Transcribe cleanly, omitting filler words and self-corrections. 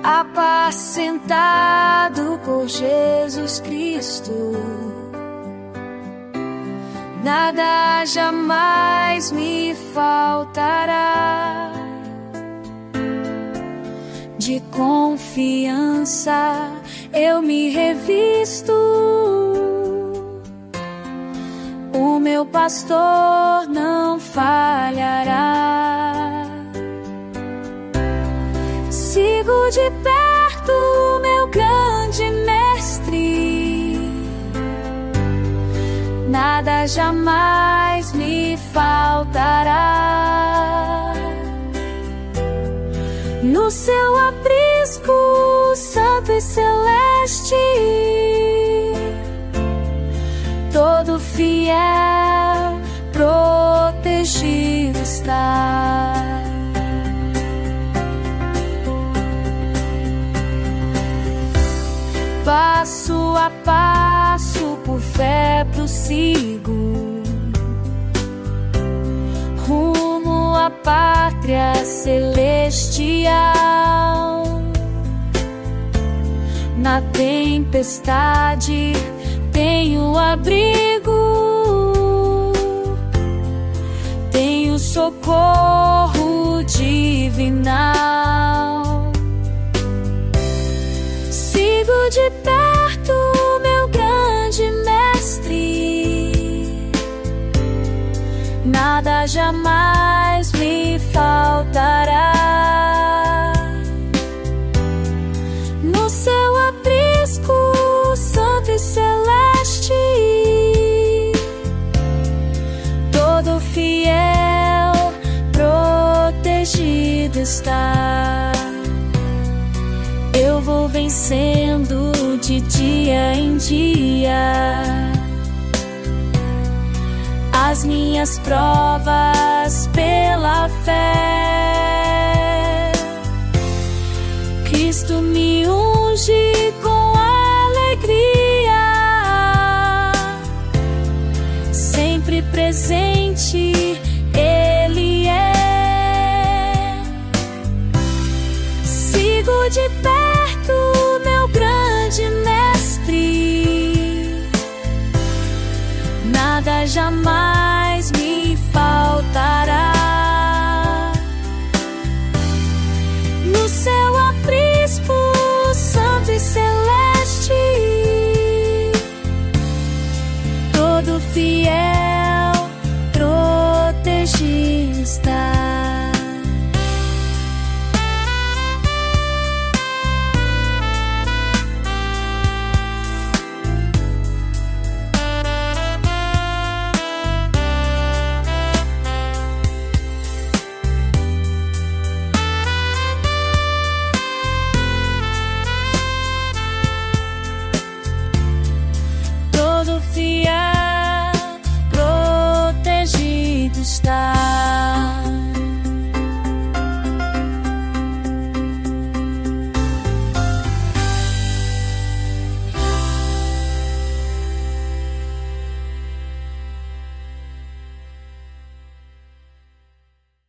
apacentado por Jesus Cristo, nada jamais me faltará. De confiança eu me revisto, o meu pastor não falhará. Sigo de perto o meu grande mestre, nada jamais me faltará. No seu aprisco santo e celeste, todo fiel protegido está. Passo a passo por fé prossigo, rumo à pátria celestial. Na tempestade tenho abrigo, tenho socorro divinal. Sigo de perto meu grande mestre, nada jamais me faltará. No seu aprisco santo e celeste, todo fiel protegido está. Eu vou vencendo de dia em dia as minhas provas pela fé. Cristo me unge com alegria, sempre presente Ele é. Sigo de perto meu grande mestre, nada jamais